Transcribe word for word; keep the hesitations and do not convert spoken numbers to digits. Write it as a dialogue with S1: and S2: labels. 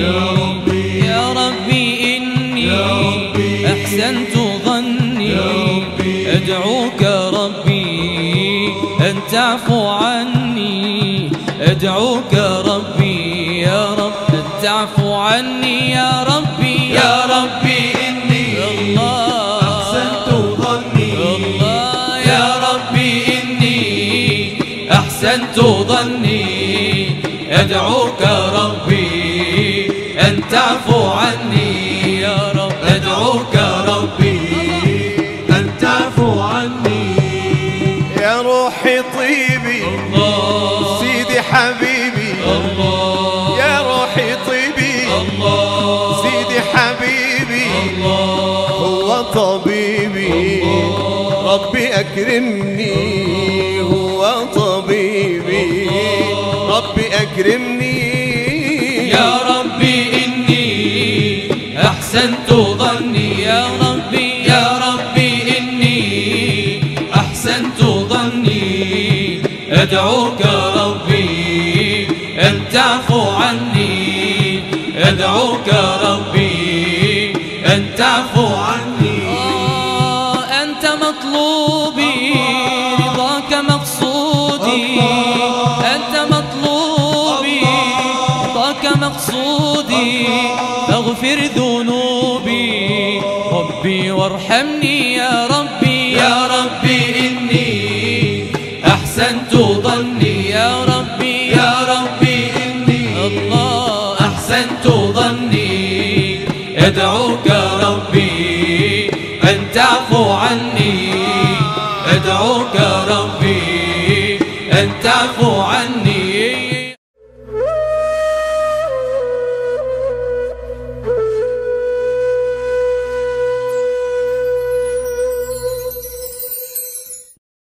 S1: يا ربي إني أحسنت ظني أدعوك ربي أن تعفو عني أدعوك ربي يا رب أن تعفو عني يا ربي يا ربي إني الله أحسنت ظني الله يا ربي إني أحسنت ظني أدعوك ربي أن تعفو عني يا رب أدعوك ربي
S2: أن تعفو عني يا روحي طيبي
S1: الله
S2: سيدي حبيبي
S1: الله
S2: يا روحي طيبي
S1: الله
S2: سيدي حبيبي
S1: الله
S2: هو طبيبي ربي أكرمني هو طبيبي ربي أكرمني
S1: يا ربي إني أحسنت ظني يا ربي يا ربي إني أحسنت ظني أدعوك ربي أن تعفو عني أدعوك ربي أن تعفو عني آه أنت مطلوبي رضاك مقصودي أنت مطلوبي رضاك مقصودي فاغفر ذنوبي ربي وارحمني يا ربي يا ربي إني أحسنت ظني يا ربي يا ربي إني الله أحسنت ظني أدعوك ربي أن تعفو عني أدعوك ربي أن تعفو عني